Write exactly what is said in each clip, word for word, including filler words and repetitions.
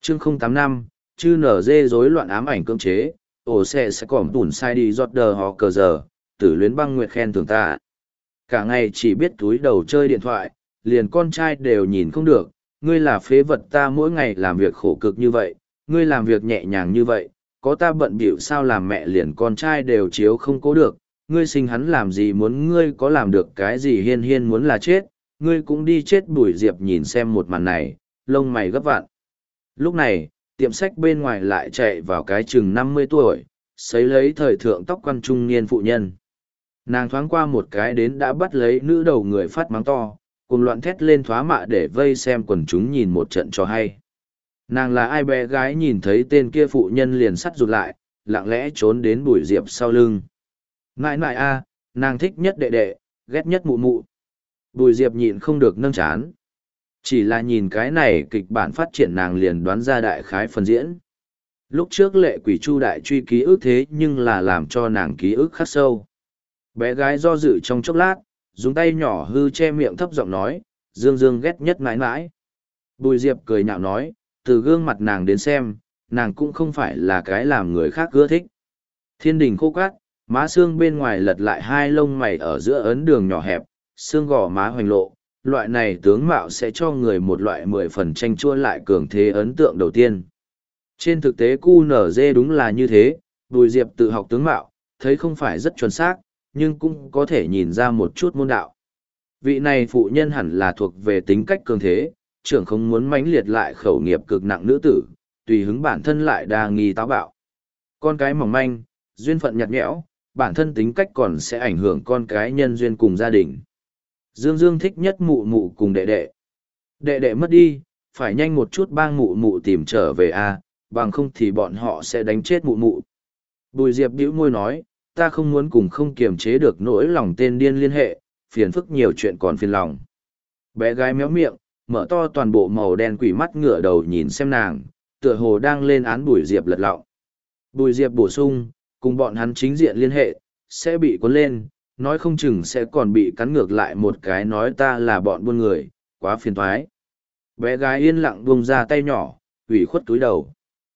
chương không tám năm, chư nở dê rối loạn ám ảnh cưỡng chế, ổ xe sẽ cỏm tủn sai đi giọt đờ họ cờ giờ, tử luyến băng nguyệt khen thưởng ta. Cả ngày chỉ biết túi đầu chơi điện thoại, liền con trai đều nhìn không được, ngươi là phế vật, ta mỗi ngày làm việc khổ cực như vậy, ngươi làm việc nhẹ nhàng như vậy, có ta bận bịu sao làm mẹ liền con trai đều chiếu không cố được, ngươi sinh hắn làm gì muốn ngươi có làm được cái gì hiên hiên muốn là chết, ngươi cũng đi chết. Bùi Diệp nhìn xem một màn này, lông mày gấp vạn. Lúc này, tiệm sách bên ngoài lại chạy vào cái chừng năm mươi tuổi, sấy lấy thời thượng tóc quăn trung niên phụ nhân. Nàng thoáng qua một cái đến đã bắt lấy nữ đầu người phát mắng to, cùng loạn thét lên thoá mạ để vây xem quần chúng nhìn một trận cho hay. Nàng là ai? Bé gái nhìn thấy tên kia phụ nhân liền sắt rụt lại, lặng lẽ trốn đến Bùi Diệp sau lưng. Nại nại a, nàng thích nhất đệ đệ, ghét nhất mụ mụ. Bùi Diệp nhịn không được nâng chán. Chỉ là nhìn cái này kịch bản phát triển nàng liền đoán ra đại khái phần diễn. Lúc trước Lệ Quỷ Chu đại truy ký ức thế nhưng là làm cho nàng ký ức khắc sâu. Bé gái do dự trong chốc lát, dùng tay nhỏ hư che miệng thấp giọng nói, Dương Dương ghét nhất mãi mãi. Bùi Diệp cười nhạo nói, từ gương mặt nàng đến xem, nàng cũng không phải là cái làm người khác ưa thích. Thiên đình khô cát, má xương bên ngoài lật lại hai lông mày ở giữa ấn đường nhỏ hẹp, xương gò má hoành lộ, loại này tướng mạo sẽ cho người một loại mười phần tranh chua lại cường thế ấn tượng đầu tiên. Trên thực tế cu nở dê đúng là như thế, Bùi Diệp tự học tướng mạo, thấy không phải rất chuẩn xác, nhưng cũng có thể nhìn ra một chút môn đạo. Vị này phụ nhân hẳn là thuộc về tính cách cường thế, trưởng không muốn mãnh liệt lại khẩu nghiệp cực nặng nữ tử, tùy hứng bản thân lại đa nghi táo bạo. Con cái mỏng manh, duyên phận nhạt nhẽo, bản thân tính cách còn sẽ ảnh hưởng con cái nhân duyên cùng gia đình. Dương Dương thích nhất mụ mụ cùng đệ đệ. Đệ đệ mất đi, phải nhanh một chút bang mụ mụ tìm trở về a, bằng không thì bọn họ sẽ đánh chết mụ mụ. Bùi Diệp bĩu môi nói, ta không muốn cùng không kiềm chế được nỗi lòng tên điên liên hệ, phiền phức nhiều chuyện còn phiền lòng. Bé gái méo miệng, mở to toàn bộ màu đen quỷ mắt ngửa đầu nhìn xem nàng, tựa hồ đang lên án Bùi Diệp lật lọng. Bùi Diệp bổ sung, cùng bọn hắn chính diện liên hệ, sẽ bị cuốn lên, nói không chừng sẽ còn bị cắn ngược lại một cái nói ta là bọn buôn người, quá phiền toái. Bé gái yên lặng buông ra tay nhỏ, ủy khuất túi đầu.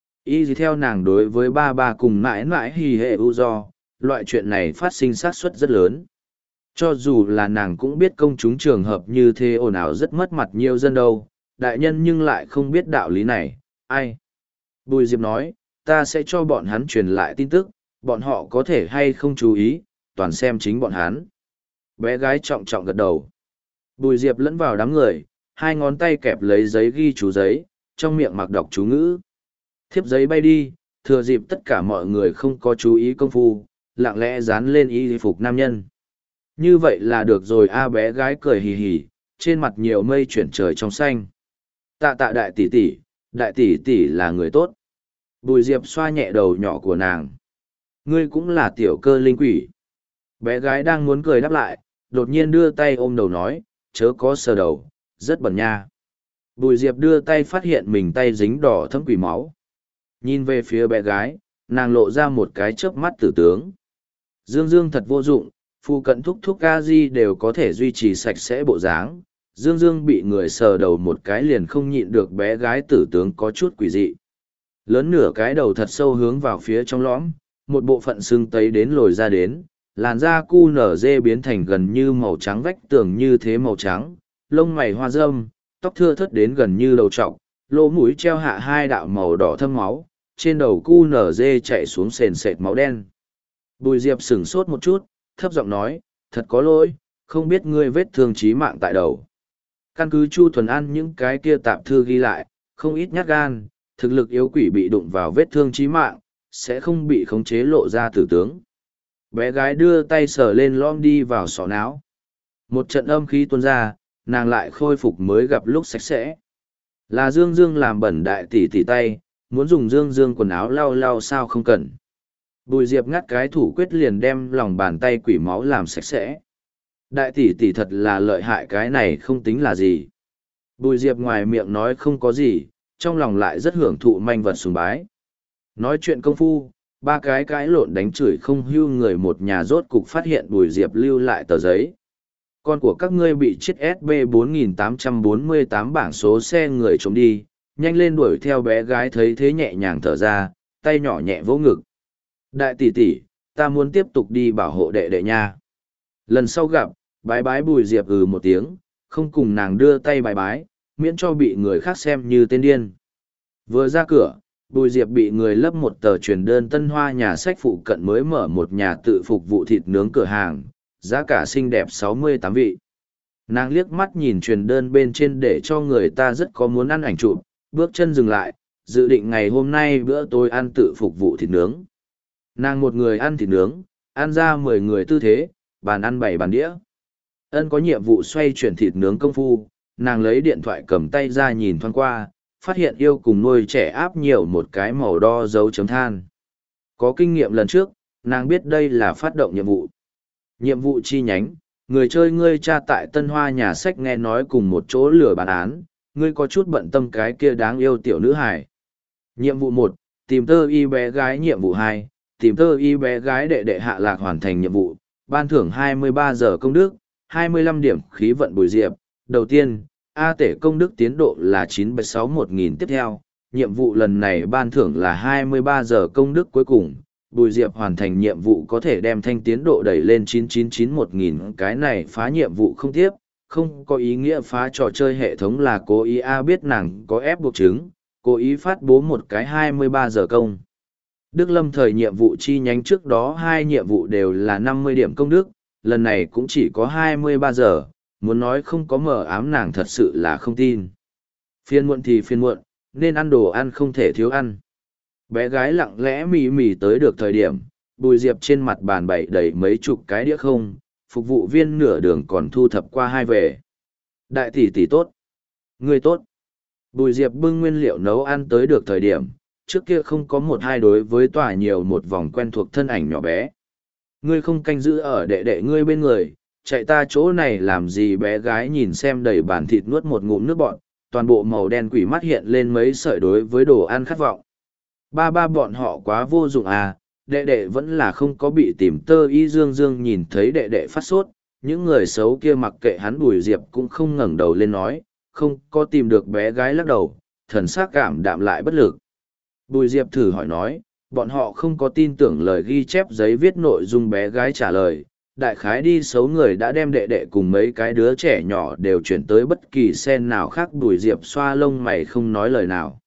Y gì theo nàng đối với ba ba cùng mãi mãi hì hệ u do, loại chuyện này phát sinh xác suất rất lớn. Cho dù là nàng cũng biết công chúng trường hợp như thế ồn ào rất mất mặt nhiều dân đâu, đại nhân nhưng lại không biết đạo lý này, ai. Bùi Diệp nói, ta sẽ cho bọn hắn truyền lại tin tức, bọn họ có thể hay không chú ý, toàn xem chính bọn hắn. Bé gái trọng trọng gật đầu. Bùi Diệp lẫn vào đám người, hai ngón tay kẹp lấy giấy ghi chú giấy, trong miệng mặc đọc chú ngữ. Thiếp giấy bay đi, thừa dịp tất cả mọi người không có chú ý công phu, lặng lẽ dán lên y phục nam nhân. Như vậy là được rồi a. Bé gái cười hì hì, trên mặt nhiều mây chuyển trời trong xanh. Tạ tạ đại tỷ tỷ, đại tỷ tỷ là người tốt. Bùi Diệp xoa nhẹ đầu nhỏ của nàng. Ngươi cũng là tiểu cơ linh quỷ. Bé gái đang muốn cười đáp lại, đột nhiên đưa tay ôm đầu nói, chớ có sờ đầu, rất bẩn nha. Bùi Diệp đưa tay phát hiện mình tay dính đỏ thấm quỷ máu. Nhìn về phía bé gái, nàng lộ ra một cái chớp mắt tử tướng. Dương Dương thật vô dụng, phụ cận thúc thúc a di đều có thể duy trì sạch sẽ bộ dáng. Dương Dương bị người sờ đầu một cái liền không nhịn được, bé gái tử tướng có chút quỷ dị. Lớn nửa cái đầu thật sâu hướng vào phía trong lõm, một bộ phận xương tấy đến lồi ra đến, làn da cu nở dê biến thành gần như màu trắng, vách tường như thế màu trắng, lông mày hoa râm, tóc thưa thớt đến gần như đầu trọc, lỗ mũi treo hạ hai đạo màu đỏ thâm máu, trên đầu cu nở dê chạy xuống sền sệt máu đen. Bùi Diệp sửng sốt một chút, thấp giọng nói, thật có lỗi, không biết ngươi vết thương chí mạng tại đầu. Căn cứ Chu Thuần An những cái kia tạp thư ghi lại, không ít nhát gan, thực lực yếu quỷ bị đụng vào vết thương chí mạng, sẽ không bị khống chế lộ ra tử tướng. Bé gái đưa tay sờ lên lõm đi vào sọ não. Một trận âm khí tuôn ra, nàng lại khôi phục mới gặp lúc sạch sẽ. Là Dương Dương làm bẩn đại tỷ tỷ tay, muốn dùng Dương Dương quần áo lau lau sao không cần. Bùi Diệp ngắt cái thủ quyết liền đem lòng bàn tay quỷ máu làm sạch sẽ. Đại tỷ tỷ thật là lợi hại, cái này không tính là gì. Bùi Diệp ngoài miệng nói không có gì, trong lòng lại rất hưởng thụ manh vật sùng bái. Nói chuyện công phu, ba cái cái lộn đánh chửi không hưu người một nhà rốt cục phát hiện Bùi Diệp lưu lại tờ giấy. Con của các ngươi bị chiếc S B bốn nghìn tám trăm bốn mươi tám bảng số xe người trộm đi, nhanh lên đuổi theo bé gái thấy thế nhẹ nhàng thở ra, tay nhỏ nhẹ vỗ ngực. Đại tỷ tỷ, ta muốn tiếp tục đi bảo hộ đệ đệ nha. Lần sau gặp, bái bái Bùi Diệp ừ một tiếng, không cùng nàng đưa tay bái bái, miễn cho bị người khác xem như tên điên. Vừa ra cửa, Bùi Diệp bị người lấp một tờ truyền đơn Tân Hoa nhà sách phụ cận mới mở một nhà tự phục vụ thịt nướng cửa hàng, giá cả xinh đẹp sáu mươi tám vị. Nàng liếc mắt nhìn truyền đơn bên trên để cho người ta rất có muốn ăn ảnh chụp, bước chân dừng lại, dự định ngày hôm nay bữa tối ăn tự phục vụ thịt nướng. Nàng một người ăn thịt nướng, ăn ra mười người tư thế, bàn ăn bảy bàn đĩa. Ân có nhiệm vụ xoay chuyển thịt nướng công phu, nàng lấy điện thoại cầm tay ra nhìn thoáng qua, phát hiện yêu cùng nuôi trẻ áp nhiều một cái màu đo dấu chấm than. Có kinh nghiệm lần trước, nàng biết đây là phát động nhiệm vụ. Nhiệm vụ chi nhánh, người chơi ngươi cha tại Tân Hoa nhà sách nghe nói cùng một chỗ lừa bản án, ngươi có chút bận tâm cái kia đáng yêu tiểu nữ hài. Nhiệm vụ một, tìm tơ y bé gái. Nhiệm vụ hai, tìm tơ y bé gái đệ đệ Hạ Lạc hoàn thành nhiệm vụ, ban thưởng hai mươi ba giờ công đức, hai mươi lăm điểm khí vận Bùi Diệp. Đầu tiên, A tể công đức tiến độ là chín bảy sáu một nghìn. Tiếp theo, nhiệm vụ lần này ban thưởng là hai mươi ba giờ công đức. Cuối cùng, Bùi Diệp hoàn thành nhiệm vụ có thể đem thanh tiến độ đẩy lên chín chín chín một nghìn. Cái này phá nhiệm vụ không tiếp, không có ý nghĩa phá trò chơi hệ thống là cố ý. A biết nàng có ép buộc chứng, cố ý phát bố một cái hai mươi ba giờ công. Đức Lâm thời nhiệm vụ chi nhánh trước đó hai nhiệm vụ đều là năm mươi điểm công đức, lần này cũng chỉ có hai mươi ba giờ, muốn nói không có mờ ám nàng thật sự là không tin. Phiên muộn thì phiên muộn, nên ăn đồ ăn không thể thiếu ăn. Bé gái lặng lẽ mỉ mỉ tới được thời điểm, Bùi Diệp trên mặt bàn bày đầy mấy chục cái đĩa không, phục vụ viên nửa đường còn thu thập qua hai về. Đại tỷ tỷ tốt. Người tốt. Bùi Diệp bưng nguyên liệu nấu ăn tới được thời điểm, trước kia không có một hai đối với tòa nhiều một vòng quen thuộc thân ảnh nhỏ bé. Ngươi không canh giữ ở đệ đệ ngươi bên người, chạy ta chỗ này làm gì? Bé gái nhìn xem đầy bàn thịt nuốt một ngụm nước bọn, toàn bộ màu đen quỷ mắt hiện lên mấy sợi đối với đồ ăn khát vọng. Ba ba bọn họ quá vô dụng à, đệ đệ vẫn là không có bị tìm tơ y. Dương Dương nhìn thấy đệ đệ phát sốt, những người xấu kia mặc kệ hắn. Bùi Diệp cũng không ngẩng đầu lên nói, không có tìm được. Bé gái lắc đầu, thần sắc cảm đạm lại bất lực. Bùi Diệp thử hỏi nói, bọn họ không có tin tưởng lời ghi chép giấy viết nội dung. Bé gái trả lời, đại khái đi xấu người đã đem đệ đệ cùng mấy cái đứa trẻ nhỏ đều chuyển tới bất kỳ sen nào khác. Bùi Diệp xoa lông mày không nói lời nào.